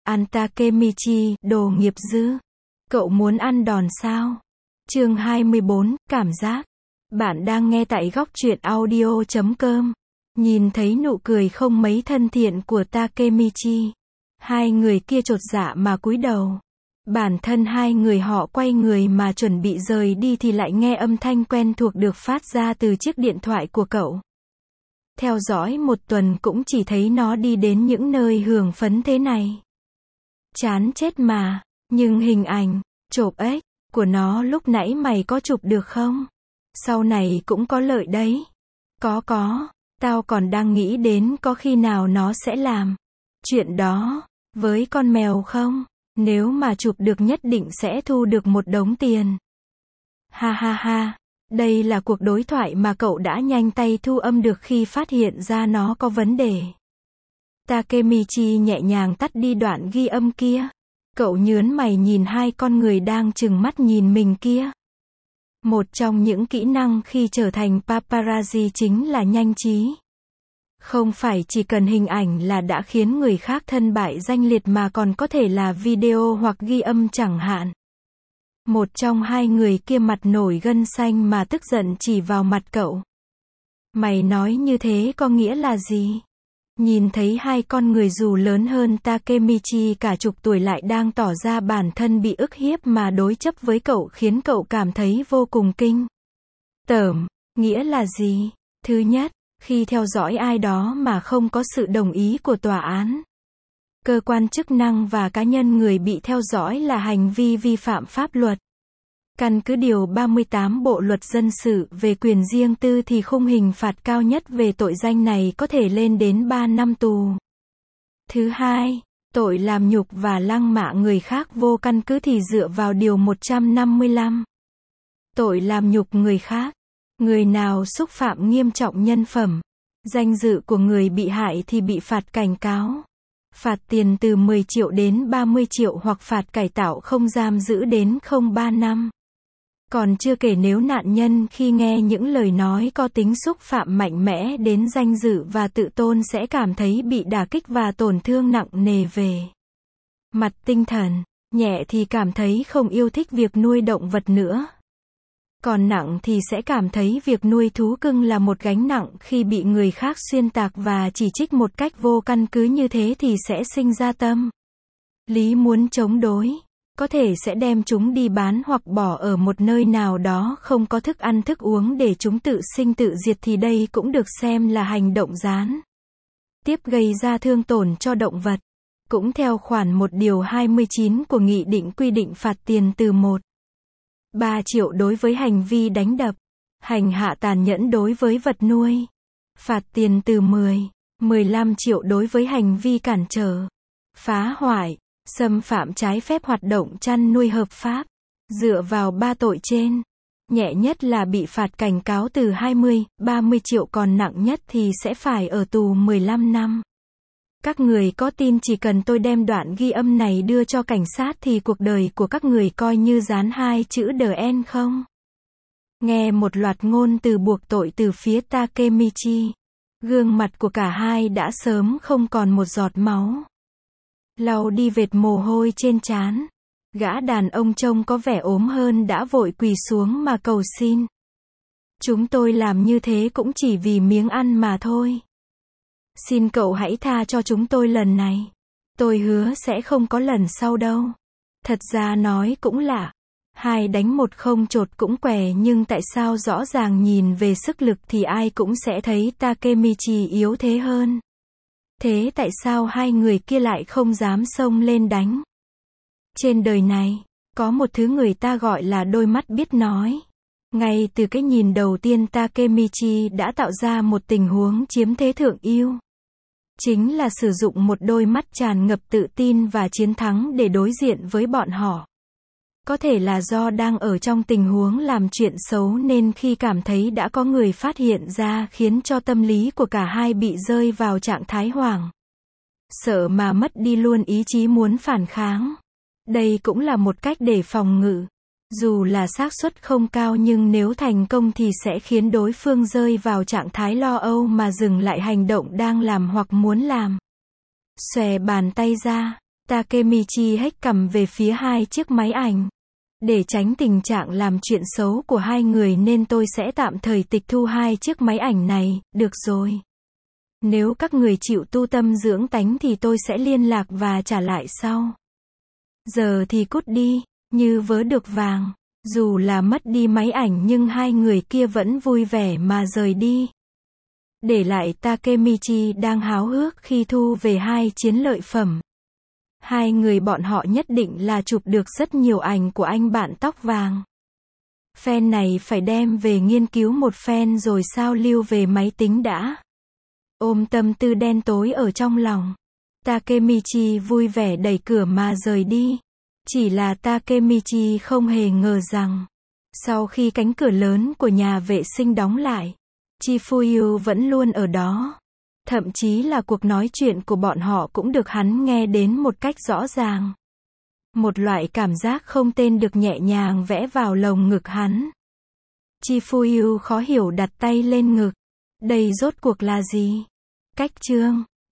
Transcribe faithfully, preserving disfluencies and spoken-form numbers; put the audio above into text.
ăn Takemichi, đồ nghiệp dư. Cậu muốn ăn đòn sao? Chương hai mươi bốn, cảm giác. Bạn đang nghe tại góc truyện audio chấm com. Nhìn thấy nụ cười không mấy thân thiện của Takemichi, hai người kia chột dạ mà cúi đầu. Bản thân hai người họ quay người mà chuẩn bị rời đi thì lại nghe âm thanh quen thuộc được phát ra từ chiếc điện thoại của cậu. Theo dõi một tuần cũng chỉ thấy nó đi đến những nơi hưởng phấn thế này. Chán chết mà, nhưng hình ảnh, chộp ếch, của nó lúc nãy mày có chụp được không? Sau này cũng có lợi đấy. Có có, tao còn đang nghĩ đến có khi nào nó sẽ làm chuyện đó với con mèo không? Nếu mà chụp được nhất định sẽ thu được một đống tiền. Ha ha ha, đây là cuộc đối thoại mà cậu đã nhanh tay thu âm được khi phát hiện ra nó có vấn đề. Takemichi nhẹ nhàng tắt đi đoạn ghi âm kia. Cậu nhớn mày nhìn hai con người đang trừng mắt nhìn mình kia. Một trong những kỹ năng khi trở thành paparazzi chính là nhanh trí. Không phải chỉ cần hình ảnh là đã khiến người khác thân bại danh liệt mà còn có thể là video hoặc ghi âm chẳng hạn. Một trong hai người kia mặt nổi gân xanh mà tức giận chỉ vào mặt cậu. Mày nói như thế có nghĩa là gì? Nhìn thấy hai con người dù lớn hơn Takemichi cả chục tuổi lại đang tỏ ra bản thân bị ức hiếp mà đối chấp với cậu khiến cậu cảm thấy vô cùng kinh tởm. Nghĩa là gì? Thứ nhất, khi theo dõi ai đó mà không có sự đồng ý của tòa án, cơ quan chức năng và cá nhân người bị theo dõi là hành vi vi phạm pháp luật. Căn cứ điều ba mươi tám Bộ Luật Dân sự về quyền riêng tư thì khung hình phạt cao nhất về tội danh này có thể lên đến ba năm tù. Thứ hai, tội làm nhục và lăng mạ người khác vô căn cứ thì dựa vào điều một trăm năm mươi lăm. Tội làm nhục người khác. Người nào xúc phạm nghiêm trọng nhân phẩm, danh dự của người bị hại thì bị phạt cảnh cáo. Phạt tiền từ mười triệu đến ba mươi triệu hoặc phạt cải tạo không giam giữ đến không ba năm. Còn chưa kể nếu nạn nhân khi nghe những lời nói có tính xúc phạm mạnh mẽ đến danh dự và tự tôn sẽ cảm thấy bị đả kích và tổn thương nặng nề về mặt tinh thần, nhẹ thì cảm thấy không yêu thích việc nuôi động vật nữa. Còn nặng thì sẽ cảm thấy việc nuôi thú cưng là một gánh nặng khi bị người khác xuyên tạc và chỉ trích một cách vô căn cứ như thế thì sẽ sinh ra tâm lý muốn chống đối. Có thể sẽ đem chúng đi bán hoặc bỏ ở một nơi nào đó không có thức ăn thức uống để chúng tự sinh tự diệt thì đây cũng được xem là hành động gián tiếp gây ra thương tổn cho động vật. Cũng theo khoản một điều hai mươi chín của Nghị định quy định phạt tiền từ một phẩy ba triệu đối với hành vi đánh đập, hành hạ tàn nhẫn đối với vật nuôi. Phạt tiền từ mười đến mười lăm triệu đối với hành vi cản trở, phá hoại, xâm phạm trái phép hoạt động chăn nuôi hợp pháp. Dựa vào ba tội trên, nhẹ nhất là bị phạt cảnh cáo từ hai mươi đến ba mươi triệu, còn nặng nhất thì sẽ phải ở tù mười lăm năm. Các người có tin chỉ cần tôi đem đoạn ghi âm này đưa cho cảnh sát thì cuộc đời của các người coi như dán hai chữ The End không? Nghe một loạt ngôn từ buộc tội từ phía Takemichi, gương mặt của cả hai đã sớm không còn một giọt máu. Lau đi vệt mồ hôi trên trán, gã đàn ông trông có vẻ ốm hơn đã vội quỳ xuống mà cầu xin. Chúng tôi làm như thế cũng chỉ vì miếng ăn mà thôi. Xin cậu hãy tha cho chúng tôi lần này. Tôi hứa sẽ không có lần sau đâu. Thật ra nói cũng lạ. Hai đánh một không chột cũng què, nhưng tại sao rõ ràng nhìn về sức lực thì ai cũng sẽ thấy Takemichi yếu thế hơn. Thế tại sao hai người kia lại không dám xông lên đánh? Trên đời này, có một thứ người ta gọi là đôi mắt biết nói. Ngay từ cái nhìn đầu tiên Takemichi đã tạo ra một tình huống chiếm thế thượng ưu. Chính là sử dụng một đôi mắt tràn ngập tự tin và chiến thắng để đối diện với bọn họ. Có thể là do đang ở trong tình huống làm chuyện xấu nên khi cảm thấy đã có người phát hiện ra khiến cho tâm lý của cả hai bị rơi vào trạng thái hoảng sợ mà mất đi luôn ý chí muốn phản kháng. Đây cũng là một cách để phòng ngự. Dù là xác suất không cao nhưng nếu thành công thì sẽ khiến đối phương rơi vào trạng thái lo âu mà dừng lại hành động đang làm hoặc muốn làm. Xòe bàn tay ra, Takemichi hếch cằm về phía hai chiếc máy ảnh. Để tránh tình trạng làm chuyện xấu của hai người nên tôi sẽ tạm thời tịch thu hai chiếc máy ảnh này, được rồi. Nếu các người chịu tu tâm dưỡng tánh thì tôi sẽ liên lạc và trả lại sau. Giờ thì cút đi, như vớ được vàng. Dù là mất đi máy ảnh nhưng hai người kia vẫn vui vẻ mà rời đi. Để lại Takemichi đang háo hức khi thu về hai chiến lợi phẩm. Hai người bọn họ nhất định là chụp được rất nhiều ảnh của anh bạn tóc vàng. Fan này phải đem về nghiên cứu một phen rồi sao lưu về máy tính đã. Ôm tâm tư đen tối ở trong lòng, Takemichi vui vẻ đẩy cửa mà rời đi. Chỉ là Takemichi không hề ngờ rằng, sau khi cánh cửa lớn của nhà vệ sinh đóng lại, Chifuyu vẫn luôn ở đó. Thậm chí là cuộc nói chuyện của bọn họ cũng được hắn nghe đến một cách rõ ràng. Một loại cảm giác không tên được nhẹ nhàng vẽ vào lồng ngực hắn. Chifuyu khó hiểu đặt tay lên ngực. Đây rốt cuộc là gì? Cách chương